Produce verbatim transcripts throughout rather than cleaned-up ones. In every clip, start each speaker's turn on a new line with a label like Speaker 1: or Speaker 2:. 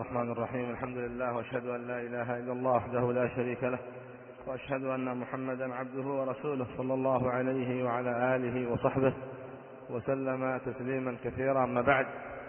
Speaker 1: الرحمن الرحيم. الحمد لله، وأشهد أن لا إله إلا الله وحده لا شريك له، وأشهد أن محمدا عبده ورسوله صلى الله عليه وعلى آله وصحبه وسلم تسليما كثيرا. أما بعد،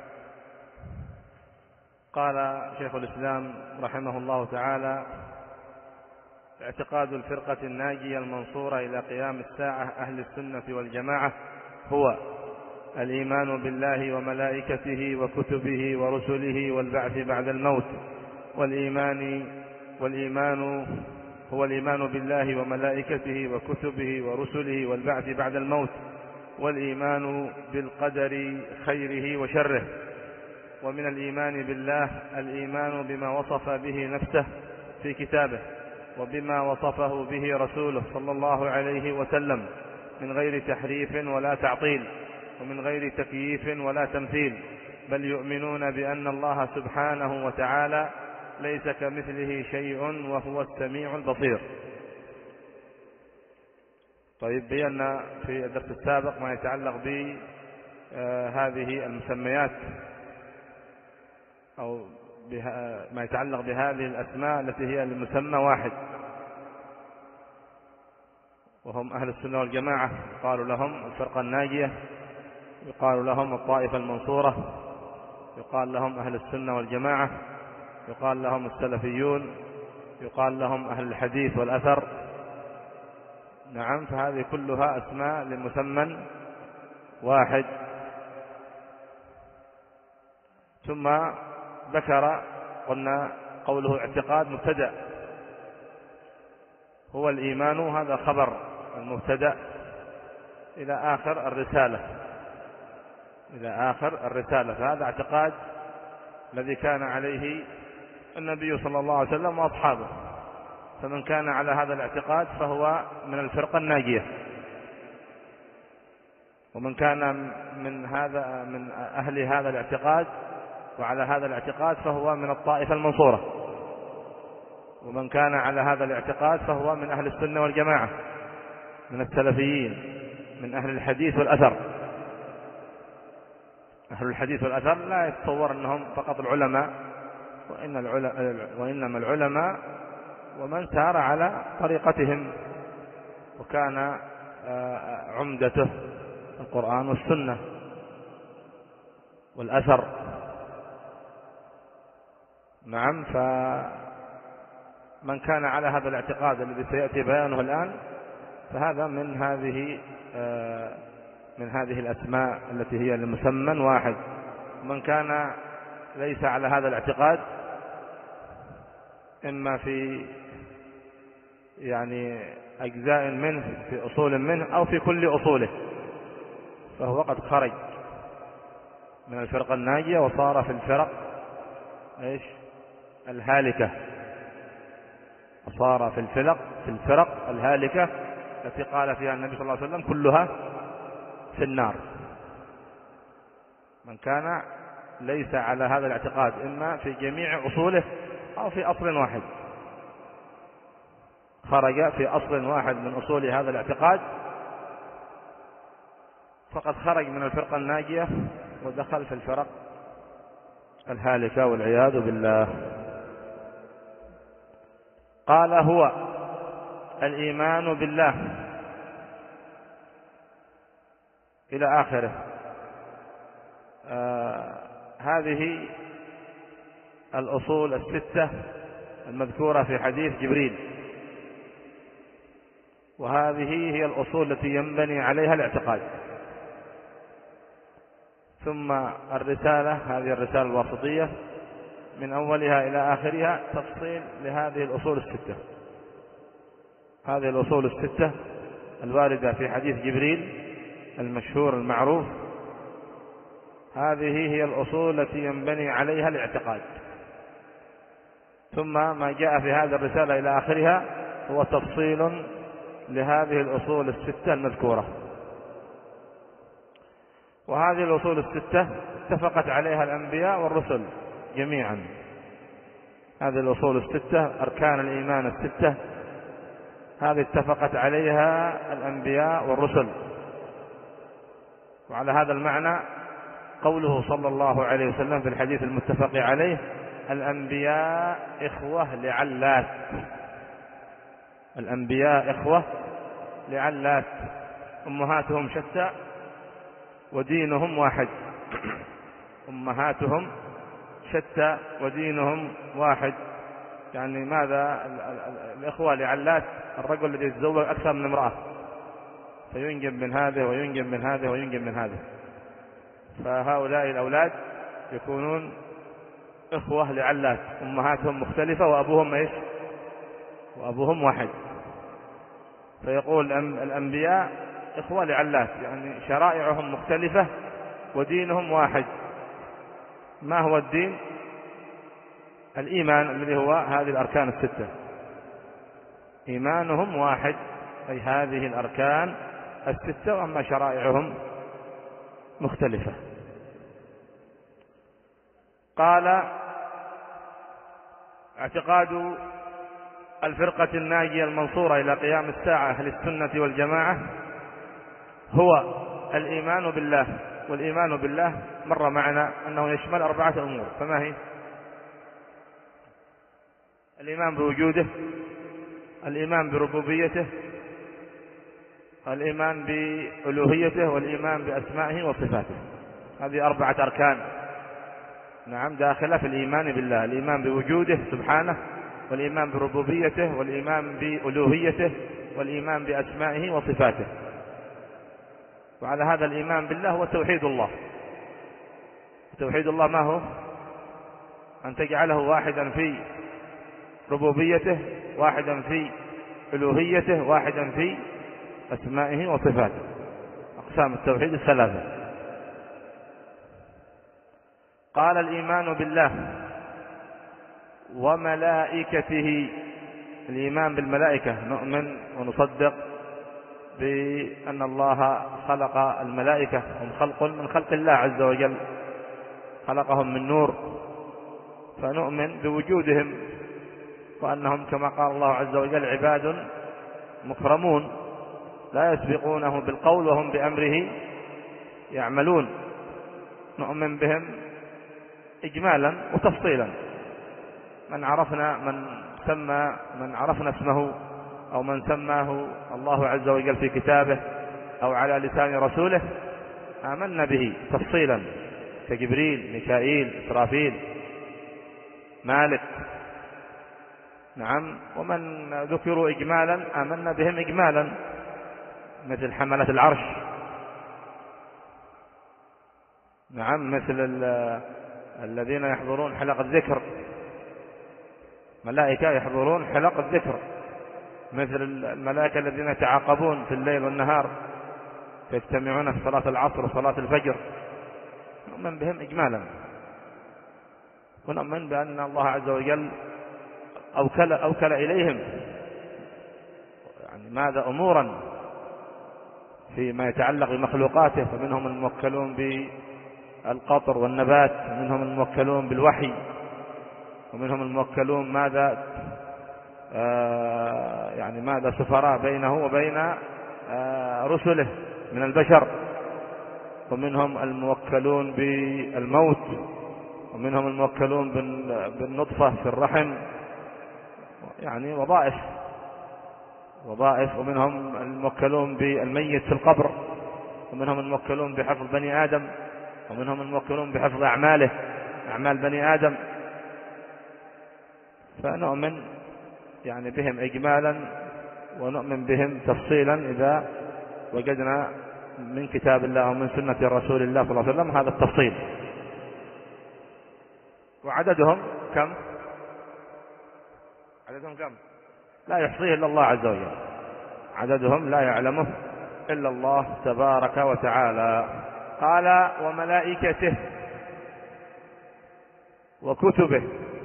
Speaker 1: قال شيخ الإسلام رحمه الله تعالى: اعتقاد الفرقة الناجية المنصورة إلى قيام الساعة أهل السنة والجماعة هو الإيمان بالله وملائكته وكتبه ورسله والبعث بعد الموت، والإيمان والإيمان هو الإيمان بالله وملائكته وكتبه ورسله والبعث بعد الموت، والإيمان بالقدر خيره وشره. ومن الإيمان بالله الإيمان بما وصف به نفسه في كتابه، وبما وصفه به رسوله صلى الله عليه وسلم، من غير تحريف ولا تعطيل، ومن غير تكييف ولا تمثيل، بل يؤمنون بأن الله سبحانه وتعالى ليس كمثله شيء وهو السميع البصير. طيب، بينا في الدرس السابق ما يتعلق بهذه المسميات أو ما يتعلق بهذه الأسماء التي هي المسمى واحد، وهم أهل السنة والجماعة. قالوا لهم الفرقة الناجية، يقال لهم الطائفة المنصورة، يقال لهم أهل السنة والجماعة، يقال لهم السلفيون، يقال لهم أهل الحديث والأثر. نعم، فهذه كلها أسماء لمسمى واحد. ثم ذكر، قلنا قوله اعتقاد مبتدأ، هو الإيمان، هذا خبر المبتدأ إلى آخر الرسالة، إلى آخر الرسالة. فهذا اعتقاد الذي كان عليه النبي صلى الله عليه وسلم وأصحابه، فمن كان على هذا الاعتقاد فهو من الفرقة الناجية، ومن كان من هذا من أهل هذا الاعتقاد وعلى هذا الاعتقاد فهو من الطائفة المنصورة، ومن كان على هذا الاعتقاد فهو من أهل السنة والجماعة، من السلفيين، من أهل الحديث والأثر. أهل الحديث والأثر لا يتصور أنهم فقط العلماء، وإن العلماء وإنما العلماء ومن سار على طريقتهم وكان عمدته القرآن والسنة والأثر. نعم، فمن كان على هذا الاعتقاد الذي سيأتي بيانه الآن فهذا من هذه من هذه الأسماء التي هي لمسمى واحد. من كان ليس على هذا الاعتقاد، إما في يعني أجزاء منه، في أصول منه، أو في كل أصوله، فهو قد خرج من الفرقة الناجية وصار في الفرق إيش الهالكة، وصار في الفرق في الفرق الهالكة التي قال فيها النبي صلى الله عليه وسلم كلها في النار. من كان ليس على هذا الاعتقاد، إما في جميع أصوله أو في أصل واحد، خرج في أصل واحد من أصول هذا الاعتقاد، فقد خرج من الفرقة الناجية ودخل في الفرق الهالكة والعياذ بالله. قال: هو الإيمان بالله إلى آخره. آه هذه الأصول الستة المذكورة في حديث جبريل، وهذه هي الأصول التي ينبني عليها الاعتقاد. ثم الرسالة، هذه الرسالة الواسطية من أولها إلى آخرها تفصيل لهذه الأصول الستة. هذه الأصول الستة الواردة في حديث جبريل المشهور المعروف، هذه هي الأصول التي ينبني عليها الاعتقاد. ثم ما جاء في هذه الرسالة إلى آخرها هو تفصيل لهذه الأصول الستة المذكورة. وهذه الأصول الستة اتفقت عليها الأنبياء والرسل جميعا. هذه الأصول الستة، أركان الإيمان الستة، هذه اتفقت عليها الأنبياء والرسل. وعلى هذا المعنى قوله صلى الله عليه وسلم في الحديث المتفق عليه: الأنبياء إخوة لعلات، الأنبياء إخوة لعلات، أمهاتهم شتى ودينهم واحد، أمهاتهم شتى ودينهم واحد. يعني ماذا الإخوة لعلات؟ الرجل الذي يتزوج أكثر من امرأة فينجب من هذه وينجب من هذه وينجب من هذه، فهؤلاء الأولاد يكونون إخوة لعلات، أمهاتهم مختلفة وأبوهم إيش؟ وأبوهم واحد. فيقول الأنبياء إخوة لعلات، يعني شرائعهم مختلفة ودينهم واحد. ما هو الدين؟ الإيمان الذي هو هذه الأركان الستة، إيمانهم واحد، أي هذه الأركان الستة، وأما شرائعهم مختلفة. قال: اعتقاد الفرقة الناجية المنصورة إلى قيام الساعة أهل السنة والجماعة هو الإيمان بالله. والإيمان بالله مر معنا أنه يشمل أربعة أمور، فما هي؟ الإيمان بوجوده، الإيمان بربوبيته، الإيمان بألوهيته، والإيمان بأسمائه وصفاته. هذه أربعة أركان نعم داخلة في الإيمان بالله: الإيمان بوجوده سبحانه، والإيمان بربوبيته، والإيمان بألوهيته، والإيمان بأسمائه وصفاته. وعلى هذا الإيمان بالله هو توحيد الله. توحيد الله ما هو؟ أن تجعله واحدا في ربوبيته، واحدا في ألوهيته، واحدا في أسمائه وصفاته، أقسام التوحيد الثلاثة. قال: الإيمان بالله وملائكته. الإيمان بالملائكة، نؤمن ونصدق بأن الله خلق الملائكة، هم خلق من خلق الله عز وجل، خلقهم من نور، فنؤمن بوجودهم وأنهم كما قال الله عز وجل عباد مكرمون لا يسبقونه بالقول وهم بأمره يعملون. نؤمن بهم إجمالا وتفصيلا. من عرفنا من سمى من عرفنا اسمه أو من سماه الله عز وجل في كتابه أو على لسان رسوله آمنا به تفصيلا، كجبريل، ميكائيل، إسرافيل، مالك، نعم. ومن ذكروا إجمالا آمنا بهم إجمالا، مثل حملة العرش، نعم، مثل الذين يحضرون حلق الذكر، ملائكة يحضرون حلق الذكر، مثل الملائكة الذين يتعاقبون في الليل والنهار يجتمعون في صلاة العصر وصلاة الفجر. نؤمن بهم إجمالا، ونؤمن بأن الله عز وجل أوكل, أوكل إليهم يعني ماذا أمورا فيما يتعلق بمخلوقاته، فمنهم الموكلون بالقطر والنبات، ومنهم الموكلون بالوحي، ومنهم الموكلون ماذا آه يعني ماذا سفراء بينه وبين آه رسله من البشر، ومنهم الموكلون بالموت، ومنهم الموكلون بالنطفة في الرحم، يعني وظائف وظائف ومنهم الموكلون بالميت في القبر، ومنهم الموكلون بحفظ بني آدم، ومنهم الموكلون بحفظ أعماله، أعمال بني آدم. فنؤمن يعني بهم إجمالا، ونؤمن بهم تفصيلا إذا وجدنا من كتاب الله ومن سنة رسول الله صلى الله عليه وسلم هذا التفصيل. وعددهم كم؟ عددهم كم؟ لا يحصيه إلا الله عز وجل، عددهم لا يعلمه إلا الله تبارك وتعالى. قال: وملائكته وكتبه.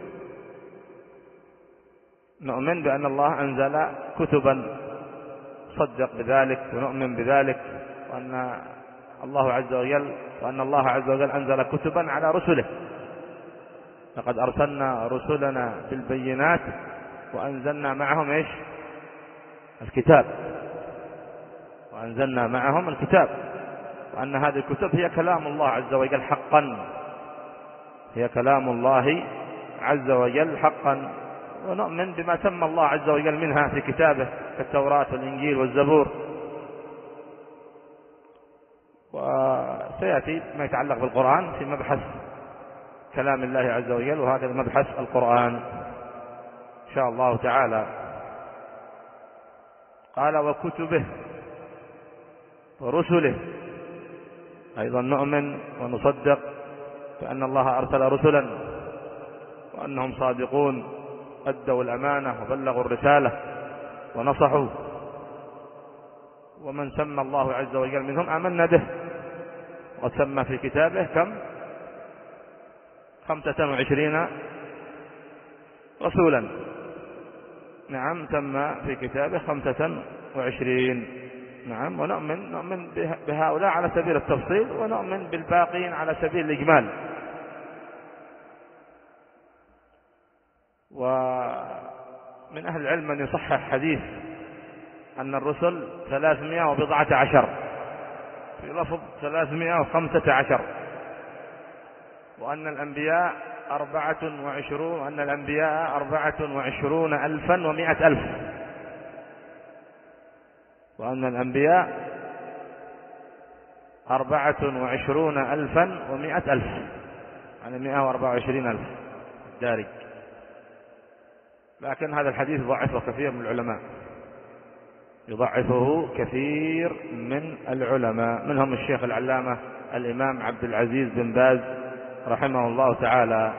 Speaker 1: نؤمن بأن الله أنزل كتبا، صدق بذلك ونؤمن بذلك، وأن الله عز وجل وأن الله عز وجل أنزل كتبا على رسله. لقد أرسلنا رسلنا بالبينات وأنزلنا معهم إيش؟ الكتاب، وأنزلنا معهم الكتاب، وأن هذه الكتب هي كلام الله عز وجل حقا، هي كلام الله عز وجل حقا، ونؤمن بما سمى الله عز وجل منها في كتابه كالتوراة والإنجيل والزبور. وسيأتي ما يتعلق بالقرآن في مبحث كلام الله عز وجل، وهذا المبحث القرآن إن شاء الله تعالى. قال وكتبه ورسله، أيضا نؤمن ونصدق بأن الله أرسل رسلا وأنهم صادقون، أدوا الأمانة وبلغوا الرسالة ونصحوا، ومن سمى الله عز وجل منهم آمنا به. وسمى في كتابه كم؟ خمسة وعشرين رسولا. نعم، سمى في كتابه خمسة وعشرين. نعم، ونؤمن نؤمن بهؤلاء على سبيل التفصيل، ونؤمن بالباقين على سبيل الإجمال. ومن أهل العلم من يصحح حديث أن الرسل ثلاثمائة وبضعة عشر، في لفظ ثلاثمائة وخمسة عشر، وأن الأنبياء أربعة وعشرون وأن الأنبياء أربعة وعشرون ألفا ومائة ألف، وأن الأنبياء أربعة وعشرون ألفا ومائة ألف، يعني مائة وأربعة وعشرين ألف دارج. لكن هذا الحديث ضعفه كثير من العلماء، يضعفه كثير من العلماء، منهم الشيخ العلامة الإمام عبد العزيز بن باز رحمه الله تعالى.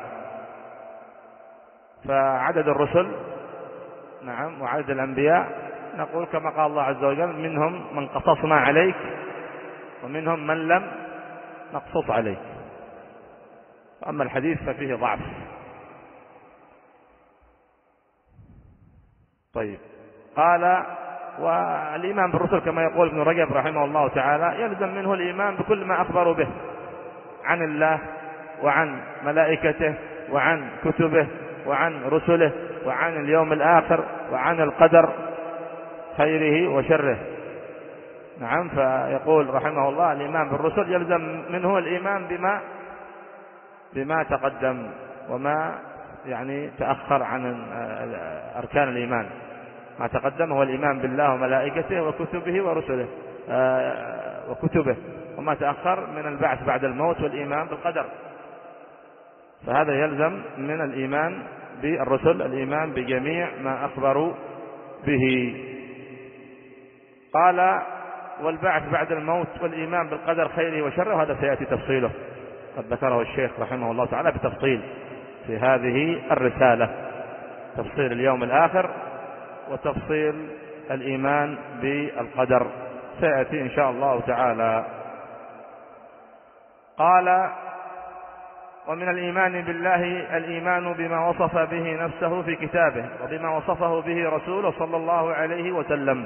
Speaker 1: فعدد الرسل نعم وعدد الأنبياء نقول كما قال الله عز وجل: منهم من قصصنا عليك ومنهم من لم نقصص عليك. أما الحديث ففيه ضعف. طيب، قال: والإيمان بالرسل كما يقول ابن رجب رحمه الله تعالى يلزم منه الإيمان بكل ما أخبروا به عن الله وعن ملائكته وعن كتبه وعن رسله وعن اليوم الآخر وعن القدر خيره وشره. نعم، فيقول رحمه الله: الإيمان بالرسل يلزم منه الإيمان بما بما تقدم وما يعني تأخر عن أركان الإيمان. ما تقدم هو الإيمان بالله وملائكته وكتبه ورسله آه وكتبه، وما تأخر من البعث بعد الموت والإيمان بالقدر. فهذا يلزم من الإيمان بالرسل الإيمان بجميع ما أخبروا به. قال: والبعث بعد الموت والإيمان بالقدر خيره وشره، وهذا سيأتي تفصيله، قد ذكره الشيخ رحمه الله تعالى بتفصيل في هذه الرسالة، تفصيل اليوم الآخر وتفصيل الإيمان بالقدر سيأتي إن شاء الله تعالى. قال: ومن الإيمان بالله الإيمان بما وصف به نفسه في كتابه وبما وصفه به رسوله صلى الله عليه وسلم.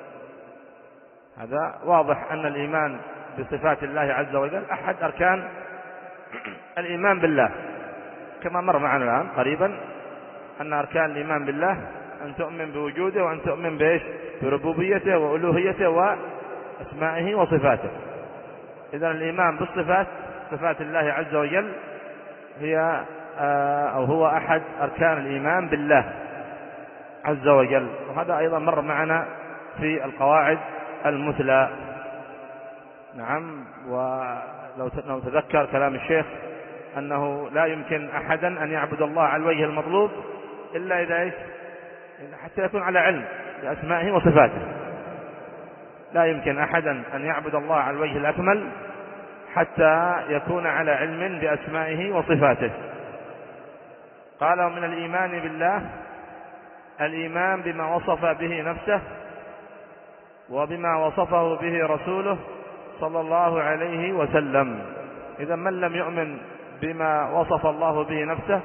Speaker 1: هذا واضح أن الإيمان بصفات الله عز وجل أحد أركان الإيمان بالله، كما مر معنا الآن قريبا أن أركان الإيمان بالله أن تؤمن بوجوده وأن تؤمن بإيش؟ بربوبيته وألوهيته وأسمائه وصفاته. إذن الإيمان بالصفات، صفات الله عز وجل، هي أو هو أحد أركان الإيمان بالله عز وجل. وهذا أيضا مر معنا في القواعد المثلى. نعم، ولو تذكر كلام الشيخ أنه لا يمكن أحدا أن يعبد الله على الوجه المطلوب إلا إذا إيش؟ حتى يكون على علم بأسمائه وصفاته. لا يمكن أحدا أن يعبد الله على الوجه الأكمل حتى يكون على علم بأسمائه وصفاته. قال: ومن الإيمان بالله الإيمان بما وصف به نفسه وبما وصفه به رسوله صلى الله عليه وسلم. إذا من لم يؤمن بما وصف الله به نفسه،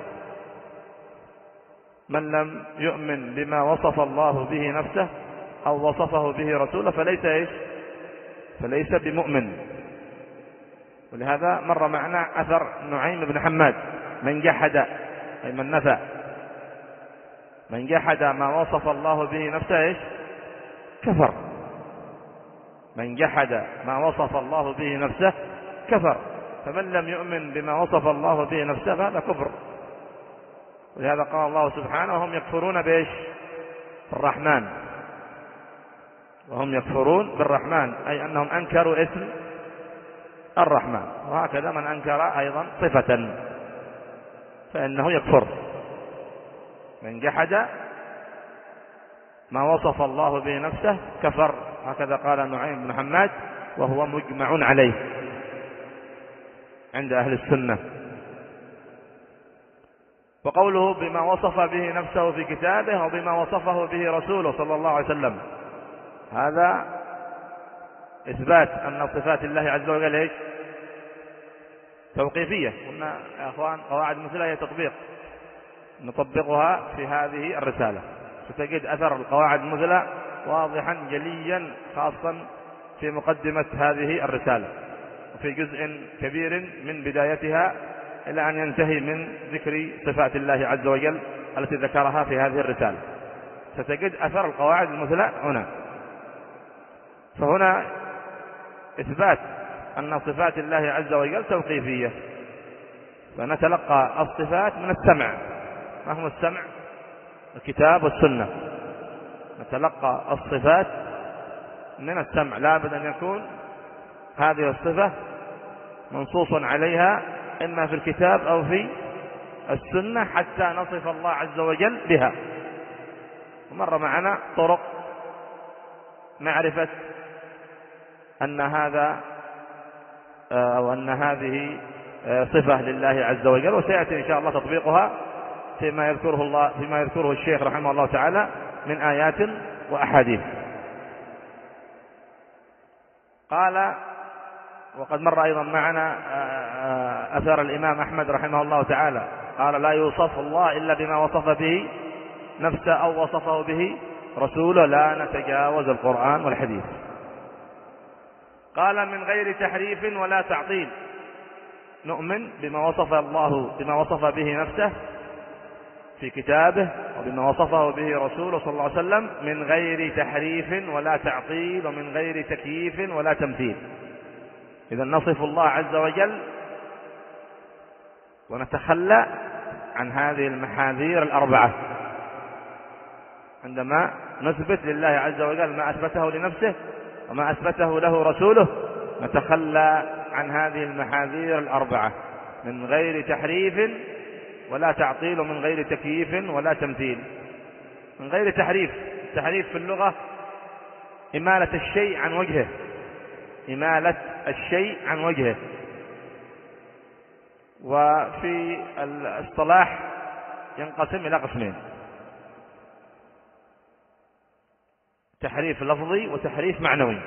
Speaker 1: من لم يؤمن بما وصف الله به نفسه أو وصفه به رسوله فليس إيش؟ فليس بمؤمن. ولهذا مر معنا أثر نعيم بن حماد: من جحد أي من نفى، من جحد ما وصف الله به نفسه إيش؟ كفر. من جحد ما وصف الله به نفسه كفر. فمن لم يؤمن بما وصف الله به نفسه فهذا كفر. ولهذا قال الله سبحانه وهم يكفرون بإيش؟ الرحمن، وهم يكفرون بالرحمن، أي أنهم أنكروا اسم الرحمن. وهكذا من أنكر أيضا صفة فإنه يكفر. من جحد ما وصف الله به نفسه كفر، هكذا قال نعيم بن حماد، وهو مجمع عليه عند أهل السنة. وقوله بما وصف به نفسه في كتابه وبما وصفه به رسوله صلى الله عليه وسلم، هذا إثبات أن صفات الله عز وجل إيش؟ توقيفية. قلنا يا أخوان قواعد مثلها هي تطبيق، نطبقها في هذه الرسالة، ستجد أثر القواعد المثلى واضحا جليا، خاصا في مقدمة هذه الرسالة وفي جزء كبير من بدايتها إلى أن ينتهي من ذكر صفات الله عز وجل التي ذكرها في هذه الرسالة، ستجد أثر القواعد المثلى هنا. فهنا إثبات أن صفات الله عز وجل توقيفية، فنتلقى الصفات من السمع. ما هو السمع؟ الكتاب والسنة. نتلقى الصفات من السمع، لا بد أن يكون هذه الصفة منصوص عليها إما في الكتاب أو في السنة حتى نصف الله عز وجل بها. ومر معنا طرق معرفة أن هذا أو أن هذه صفة لله عز وجل، وسيأتي إن شاء الله تطبيقها فيما يذكره الله فيما يذكره الشيخ رحمه الله تعالى من آيات وأحاديث. قال وقد مر أيضا معنا أثر الإمام أحمد رحمه الله تعالى، قال لا يوصف الله إلا بما وصف به نفسه أو وصفه به رسوله، لا نتجاوز القرآن والحديث. قال من غير تحريف ولا تعطيل، نؤمن بما وصف الله بما وصف به نفسه في كتابه وبما وصفه به رسوله صلى الله عليه وسلم من غير تحريف ولا تعطيل ومن غير تكييف ولا تمثيل. إذا نصف الله عز وجل ونتخلى عن هذه المحاذير الأربعة عندما نثبت لله عز وجل ما أثبته لنفسه وما أثبته له رسوله، نتخلى عن هذه المحاذير الأربعة من غير تحريف ولا تعطيل ومن غير تكييف ولا تمثيل. من غير تحريف، التحريف في اللغة إمالة الشيء عن وجهه، إمالة الشيء عن وجهه. وفي الاصطلاح ينقسم إلى قسمين: تحريف لفظي وتحريف معنوي.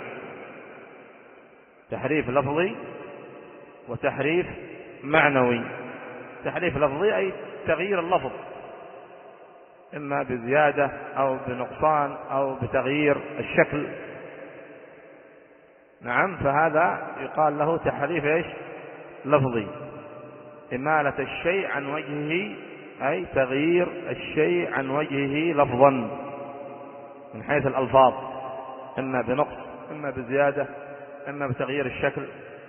Speaker 1: تحريف لفظي وتحريف معنوي. تحريف لفظي أي تغيير اللفظ إما بزيادة أو بنقصان أو بتغيير الشكل، نعم، فهذا يقال له تحريف إيش؟ لفظي. إمالة الشيء عن وجهه أي تغيير الشيء عن وجهه لفظا من حيث الألفاظ، إما بنقص إما بزيادة إما بتغيير الشكل.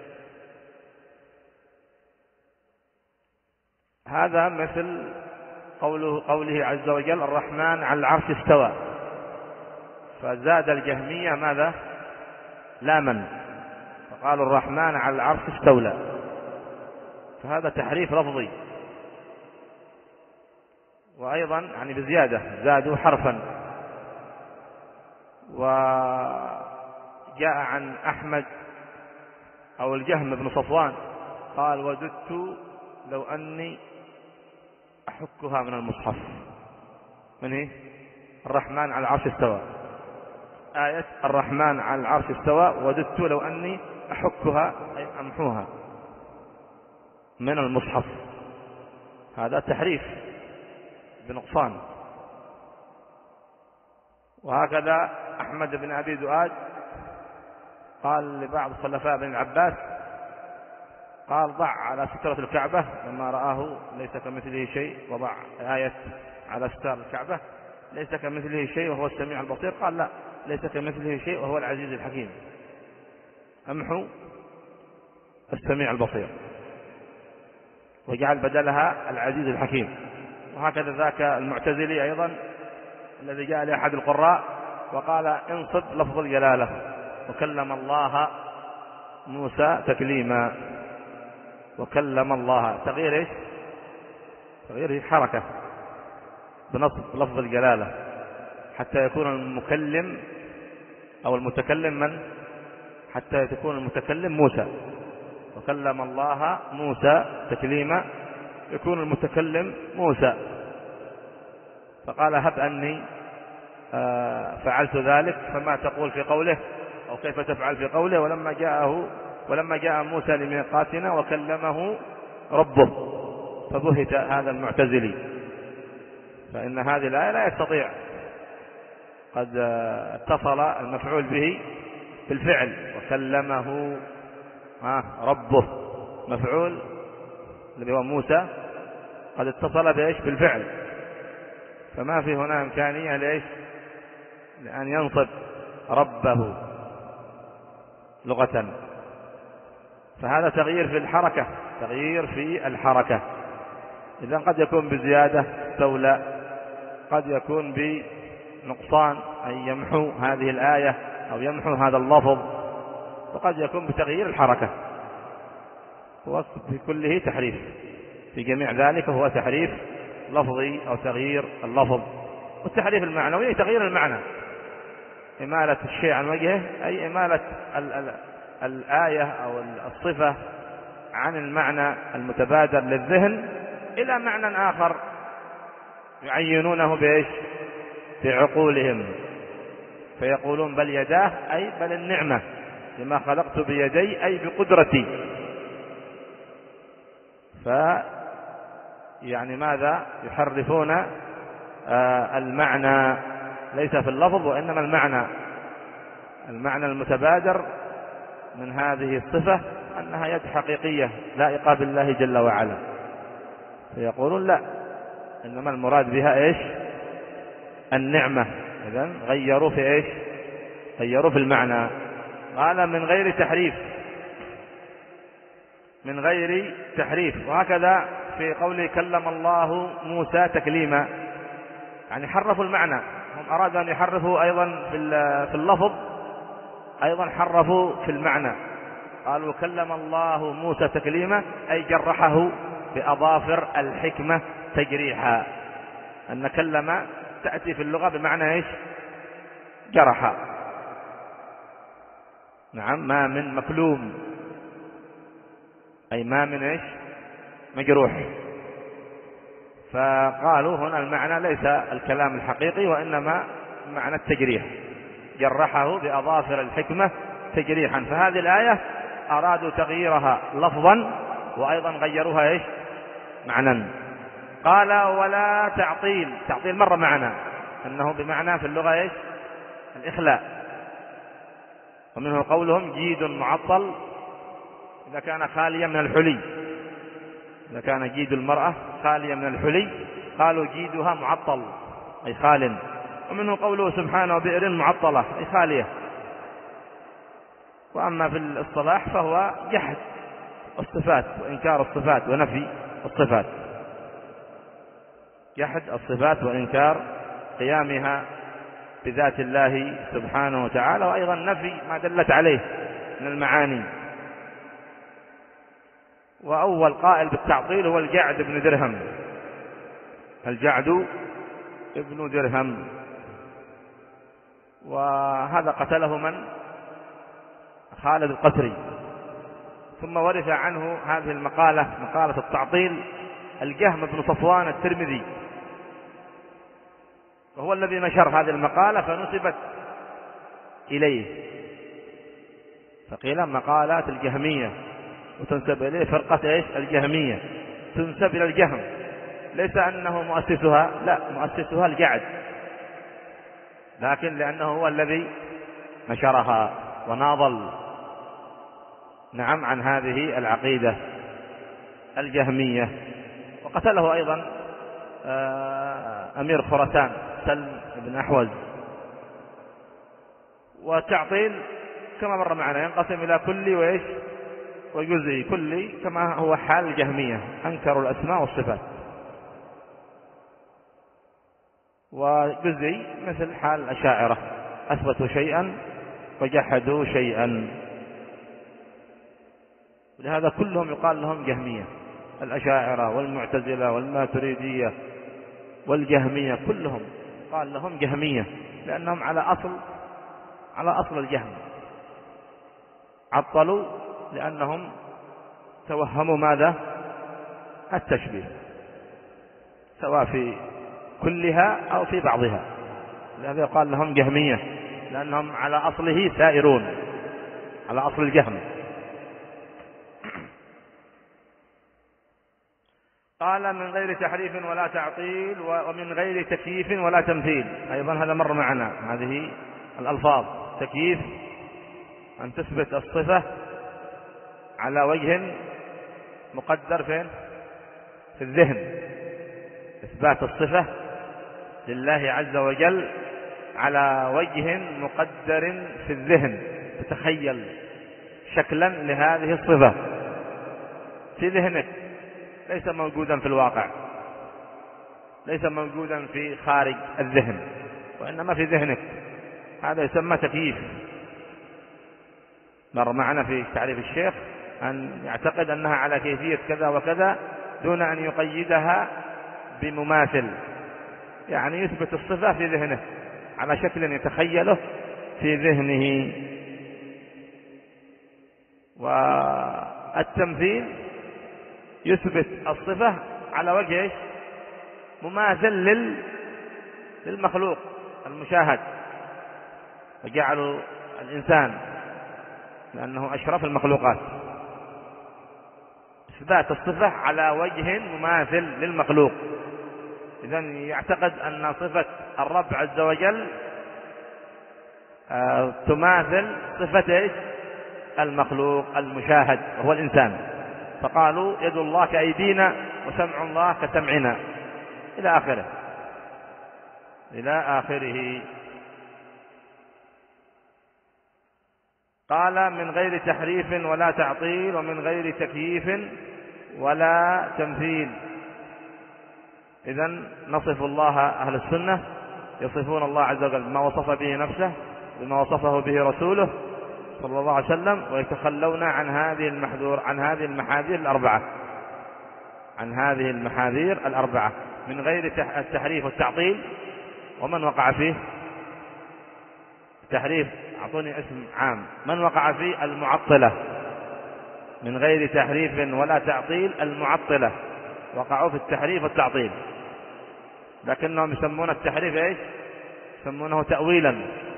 Speaker 1: هذا مثل قوله, قوله عز وجل الرحمن على العرش استوى، فزاد الجهمية ماذا؟ لاما، فقالوا الرحمن على العرش استولى، فهذا تحريف لفظي. وأيضا يعني بزيادة، زادوا حرفا. وجاء عن أحمد أو الجهم بن صفوان قال وددت لو أني أحكها من المصحف. من هي؟ الرحمن على العرش استوى، آية الرحمن على العرش استوى، وددت لو أني أحكها أي أمحوها من المصحف. هذا تحريف بنقصان. وهكذا أحمد بن أبي دؤاد قال لبعض خلفاء بن العباس، قال ضع على سترة الكعبة لما رآه ليس كمثله شيء، وضع آية على ستار الكعبة ليس كمثله شيء وهو السميع البصير، قال لا، ليس كمثله شيء وهو العزيز الحكيم، أمحو السميع البصير، وجعل بدلها العزيز الحكيم. وهكذا ذاك المعتزلي أيضا الذي جاء لأحد القراء وقال انصب لفظ الجلالة وكلم الله موسى تكليما. وكلم الله تغيير ايش؟ تغيير حركة بنصب لفظ الجلالة حتى يكون المكلم أو المتكلم من؟ حتى يكون المتكلم موسى. وكلم الله موسى تكليما يكون المتكلم موسى. فقال هب أني فعلت ذلك فما تقول في قوله أو كيف تفعل في قوله ولما جاءه ولما جاء موسى لميقاتنا وكلمه ربه. فبهت هذا المعتزلي، فإن هذه الآية لا يستطيع، قد اتصل المفعول به بالفعل وكلمه ربه، مفعول الذي هو موسى قد اتصل بإيش؟ بالفعل، فما في هنا إمكانية لإيش؟ لأن ينصب ربه لغة. فهذا تغيير في الحركة، تغيير في الحركة. إذا قد يكون بزيادة استولى، قد يكون بنقصان أي يمحو هذه الآية أو يمحو هذا اللفظ، وقد يكون بتغيير الحركة. وفي كله تحريف، في جميع ذلك هو تحريف لفظي أو تغيير اللفظ. والتحريف المعنوي تغيير المعنى، إمالة الشيء عن وجهه، أي إمالة ال ال الآية أو الصفة عن المعنى المتبادر للذهن إلى معنى آخر يعينونه بإيش؟ في عقولهم، فيقولون بل يداه أي بل النعمة، لما خلقت بيدي أي بقدرتي. ف يعني ماذا؟ يحرفون آه المعنى ليس في اللفظ وإنما المعنى، المعنى المتبادر من هذه الصفة أنها يد حقيقية لائقة بالله جل وعلا. فيقولون لا، إنما المراد بها إيش؟ النعمة. إذن غيروا في إيش؟ غيروا في المعنى. قال من غير تحريف، من غير تحريف. وهكذا في قوله كلم الله موسى تكليما، يعني حرفوا المعنى. هم أرادوا أن يحرفوا أيضا في اللفظ، أيضا حرفوا في المعنى. قالوا كلم الله موسى تكليما أي جرحه بأظافر الحكمة تجريحا. أن كلم تأتي في اللغة بمعنى إيش؟ جرح. نعم، ما من مكلوم أي ما من إيش؟ مجروح. فقالوا هنا المعنى ليس الكلام الحقيقي وإنما معنى التجريح، جرحه بأظافر الحكمة تجريحا. فهذه الآية أرادوا تغييرها لفظا وأيضا غيروها إيش؟ معنى. قال ولا تعطيل، تعطيل مرة معنى أنه بمعنى في اللغة إيش؟ الإخلاء. ومنه قولهم جيد معطل إذا كان خاليا من الحلي، إذا كان جيد المرأة خاليا من الحلي قالوا جيدها معطل أي خال. ومنه قوله سبحانه بئر معطلة أي خالية. وأما في الصلاح فهو جحد الصفات وإنكار الصفات ونفي الصفات، جحد الصفات وإنكار قيامها بذات الله سبحانه وتعالى، وأيضا نفي ما دلت عليه من المعاني. وأول قائل بالتعطيل هو الجعد بن درهم، الجعد ابن درهم، وهذا قتله من؟ خالد القسري. ثم ورث عنه هذه المقالة، مقالة التعطيل، الجهم بن صفوان الترمذي، وهو الذي نشر هذه المقالة فنسبت إليه، فقيل مقالات الجهمية وتنسب إليه فرقة إيش؟ الجهمية، تنسب إلى الجهم، ليس أنه مؤسسها، لا، مؤسسها الجعد، لكن لأنه هو الذي نشرها وناضل نعم عن هذه العقيدة الجهمية. وقتله أيضا أمير خراسان سلم بن أحوز. والتعطيل كما مر معنا ينقسم إلى كلي وإيش؟ وجزئي. كلي كما هو حال الجهمية، أنكروا الأسماء والصفات، وجزئي مثل حال الأشاعرة، أثبتوا شيئا وجحدوا شيئا. لهذا كلهم يقال لهم جهمية، الأشاعرة والمعتزلة والماتريدية والجهمية كلهم قال لهم جهمية، لأنهم على أصل على أصل الجهم. عطلوا لأنهم توهموا ماذا؟ التشبيه، سواء في كلها أو في بعضها. لهذا يقال لهم جهمية، لأنهم على أصله سائرون، على أصل الجهم. قال من غير تحريف ولا تعطيل ومن غير تكييف ولا تمثيل. أيضا هذا مر معنا، هذه الألفاظ. تكييف أن تثبت الصفة على وجه مقدر فين؟ في الذهن. إثبات الصفة لله عز وجل على وجه مقدر في الذهن، تتخيل شكلا لهذه الصفة في ذهنك، ليس موجودا في الواقع، ليس موجودا في خارج الذهن، وإنما في ذهنك. هذا يسمى تكييف. مر معنا في تعريف الشيخ أن يعتقد أنها على كيفية كذا وكذا دون أن يقيدها بمماثل، يعني يثبت الصفة في ذهنه على شكل يتخيله في ذهنه. والتمثيل يثبت الصفة على وجه مماثل للمخلوق المشاهد، وجعلوا الإنسان لأنه أشرف المخلوقات، إثبات الصفة على وجه مماثل للمخلوق. إذن يعتقد أن صفة الرب عز وجل آه تماثل صفة المخلوق المشاهد وهو الإنسان، فقالوا يد الله كأيدينا وسمع الله كسمعنا إلى آخره إلى آخره. قال من غير تحريف ولا تعطيل ومن غير تكييف ولا تمثيل. إذن نصف الله، أهل السنة يصفون الله عز وجل بما وصف به نفسه، بما وصفه به رسوله صلى الله عليه وسلم، ويتخلون عن هذه المحذور عن هذه المحاذير الأربعة عن هذه المحاذير الأربعة من غير التحريف والتعطيل. ومن وقع فيه التحريف، أعطوني اسم عام، من وقع فيه؟ المعطلة. من غير تحريف ولا تعطيل، المعطلة وقعوا في التحريف والتعطيل، لكنهم يسمون التحريف ايش؟ يسمونه تأويلا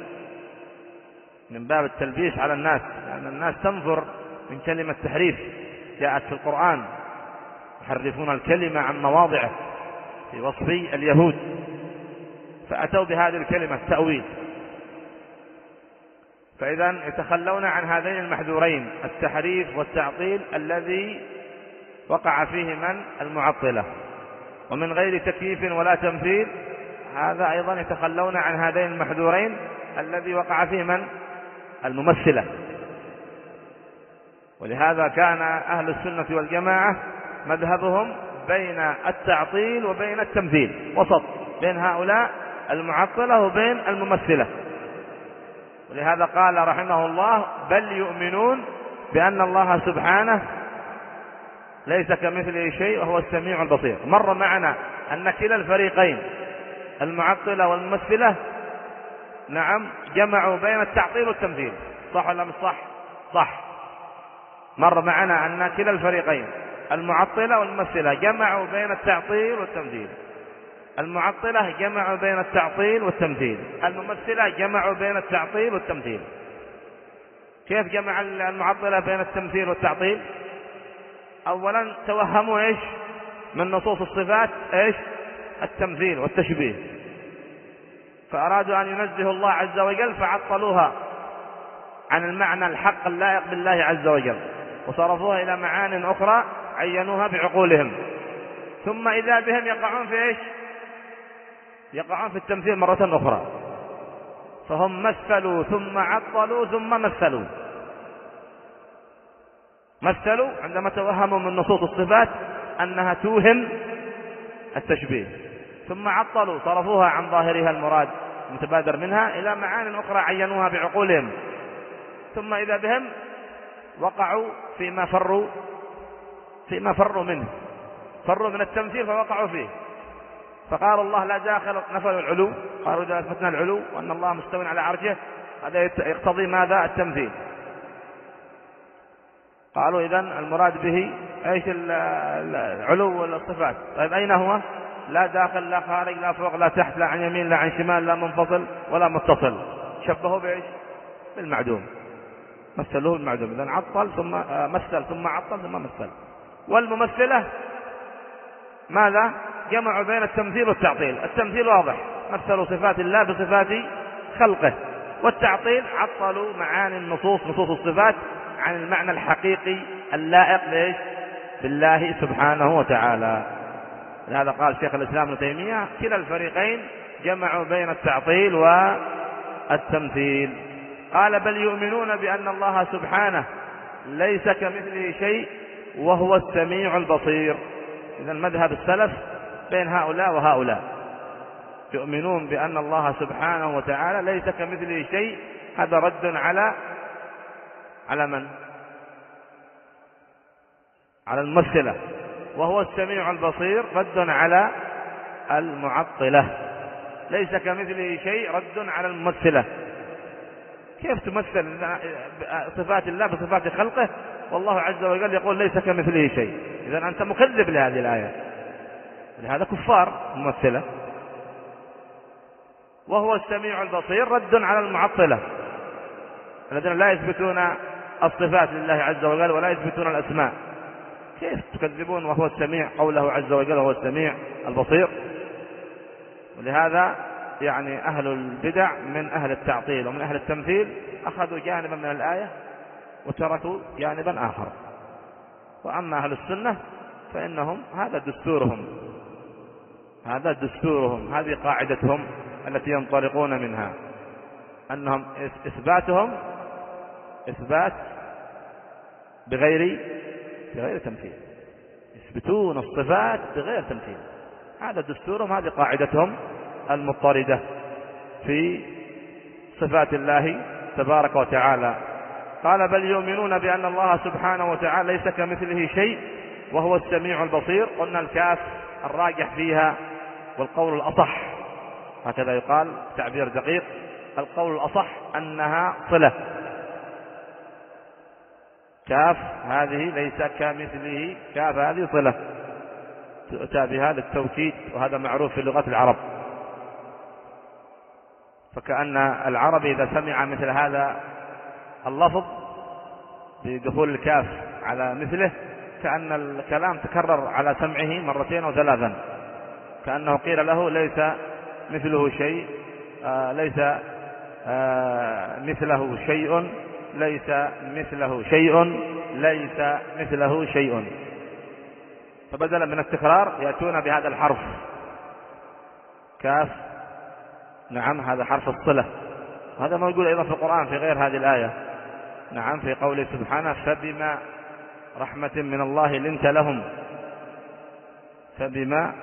Speaker 1: من باب التلبيس على الناس، لأن الناس تنظر من كلمة تحريف جاءت في القرآن، يحرفون الكلمة عن مواضعه في وصف اليهود، فأتوا بهذه الكلمة تأويل. فإذا يتخلون عن هذين المحذورين التحريف والتعطيل الذي وقع فيه من؟ المعطلة. ومن غير تكييف ولا تمثيل، هذا أيضا يتخلون عن هذين المحذورين الذي وقع فيه من؟ الممثلة. ولهذا كان أهل السنة والجماعة مذهبهم بين التعطيل وبين التمثيل، وسط بين هؤلاء المعطلة وبين الممثلة. ولهذا قال رحمه الله بل يؤمنون بأن الله سبحانه ليس كمثله شيء وهو السميع البصير. مر معنا أن كلا الفريقين المعطلة والممثلة نعم جمعوا بين التعطيل والتمثيل، صح ولا مش صح؟ صح. مر معنا أن كلا الفريقين المعطلة والممثلة جمعوا بين التعطيل والتمثيل. المعطلة جمعوا بين التعطيل والتمثيل، الممثلة جمعوا بين التعطيل والتمثيل. كيف جمع المعطلة بين التمثيل والتعطيل؟ أولا توهموا إيش من نصوص الصفات؟ إيش؟ التمثيل والتشبيه، فأرادوا أن ينزهوا الله عز وجل فعطلوها عن المعنى الحق اللائق بالله عز وجل، وصرفوها إلى معان أخرى عينوها بعقولهم، ثم إذا بهم يقعون في إيش؟ يقعون في التمثيل مرة أخرى. فهم مثلوا ثم عطلوا ثم مثلوا. مثلوا عندما توهموا من نصوص الصفات أنها توهم التشبيه، ثم عطلوا صرفوها عن ظاهرها المراد المتبادر منها إلى معان أخرى عينوها بعقولهم، ثم إذا بهم وقعوا فيما فروا فيما فروا منه، فروا من التمثيل فوقعوا فيه. فقال الله لا داخل، نفوا العلو، قالوا إذا أثبتنا العلو وأن الله مستوٍ على عرشه هذا يقتضي ماذا؟ التمثيل. قالوا إذن المراد به ايش؟ العلو والصفات. طيب أين هو؟ لا داخل لا خارج لا فوق لا تحت لا عن يمين لا عن شمال لا منفصل ولا متصل. شبهوا بايش؟ بالمعدوم، مثلوه بالمعدوم. إذن عطل ثم مثل ثم عطل ثم مثل. والممثلة ماذا؟ جمعوا بين التمثيل والتعطيل. التمثيل واضح، مثلوا صفات الله بصفات خلقه، والتعطيل عطلوا معاني النصوص نصوص الصفات عن المعنى الحقيقي اللائق ليش؟ بالله سبحانه وتعالى. لهذا قال شيخ الإسلام ابن تيمية كلا الفريقين جمعوا بين التعطيل والتمثيل. قال بل يؤمنون بأن الله سبحانه ليس كمثله شيء وهو السميع البصير. إذن مذهب السلف بين هؤلاء وهؤلاء، يؤمنون بأن الله سبحانه وتعالى ليس كمثله شيء. هذا رد على على من؟ على الممثلة. وهو السميع البصير رد على المعطلة. ليس كمثله شيء رد على الممثلة. كيف تمثل صفات الله بصفات خلقه والله عز وجل يقول ليس كمثله شيء؟ إذن أنت مكذب لهذه الآية، لهذا كفار ممثلة. وهو السميع البصير رد على المعطلة الذين لا يثبتون الصفات لله عز وجل ولا يثبتون الأسماء. كيف تكذبون وهو السميع قوله عز وجل وهو السميع البصير؟ ولهذا يعني أهل البدع من أهل التعطيل ومن أهل التمثيل أخذوا جانبا من الآية وتركوا جانبا آخر. وأما أهل السنة فإنهم هذا دستورهم، هذا دستورهم، هذه قاعدتهم التي ينطلقون منها، أنهم إثباتهم إثبات بغير بغير تمثيل، يثبتون الصفات بغير تمثيل. هذا دستورهم، هذه قاعدتهم المضطردة في صفات الله تبارك وتعالى. قال بل يؤمنون بأن الله سبحانه وتعالى ليس كمثله شيء وهو السميع البصير. قلنا الكاف الراجح فيها والقول الأصح، هكذا يقال تعبير دقيق، القول الأصح أنها صلة. كاف هذه ليس كمثله، كاف هذه صلة تؤتى بها للتوكيد، وهذا معروف في لغة العرب. فكأن العرب إذا سمع مثل هذا اللفظ بدخول الكاف على مثله كأن الكلام تكرر على سمعه مرتين أو ثلاثا، كأنه قيل له ليس مثله شيء، آه ليس آه مثله شيء، ليس مثله شيء، ليس مثله شيء. فبدلا من التكرار يأتون بهذا الحرف كاف. نعم، هذا حرف الصلة، وهذا موجود أيضا في القرآن في غير هذه الآية. نعم، في قوله سبحانه فبما رحمة من الله لنت لهم، فبما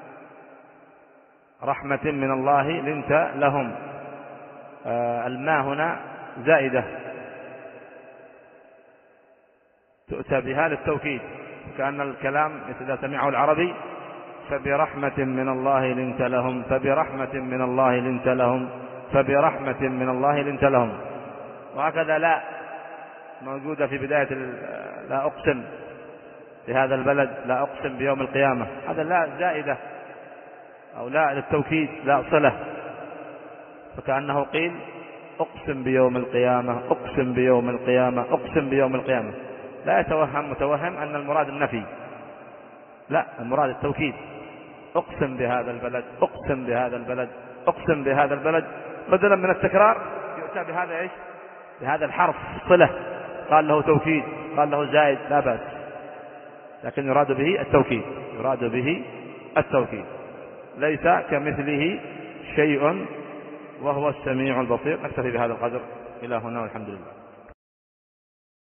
Speaker 1: رحمة من الله لنت لهم. آه الماء هنا زائدة تؤتى بها للتوكيد، كأن الكلام إذا سمعه العربي فبرحمة من الله لنت لهم، فبرحمة من الله لنت لهم، فبرحمة من الله لنت لهم. وهكذا لا موجودة في بداية لا أقسم بهذا البلد، لا أقسم بيوم القيامة، هذا لا زائدة أو لا للتوكيد، لا صلة، فكأنه قيل أقسم بيوم القيامة، أقسم بيوم القيامة، أقسم بيوم القيامة. لا يتوهم متوهم أن المراد النفي، لا، المراد التوكيد. أقسم بهذا البلد، أقسم بهذا البلد، أقسم بهذا البلد، بدلا من التكرار يؤتى بهذا إيش؟ بهذا الحرف صلة، قال له توكيد، قال له زائد، لا بأس، لكن يراد به التوكيد، يراد به التوكيد. ليس كمثله شيء وهو السميع البصير. نكتفي بهذا القدر إلى هنا والحمد لله.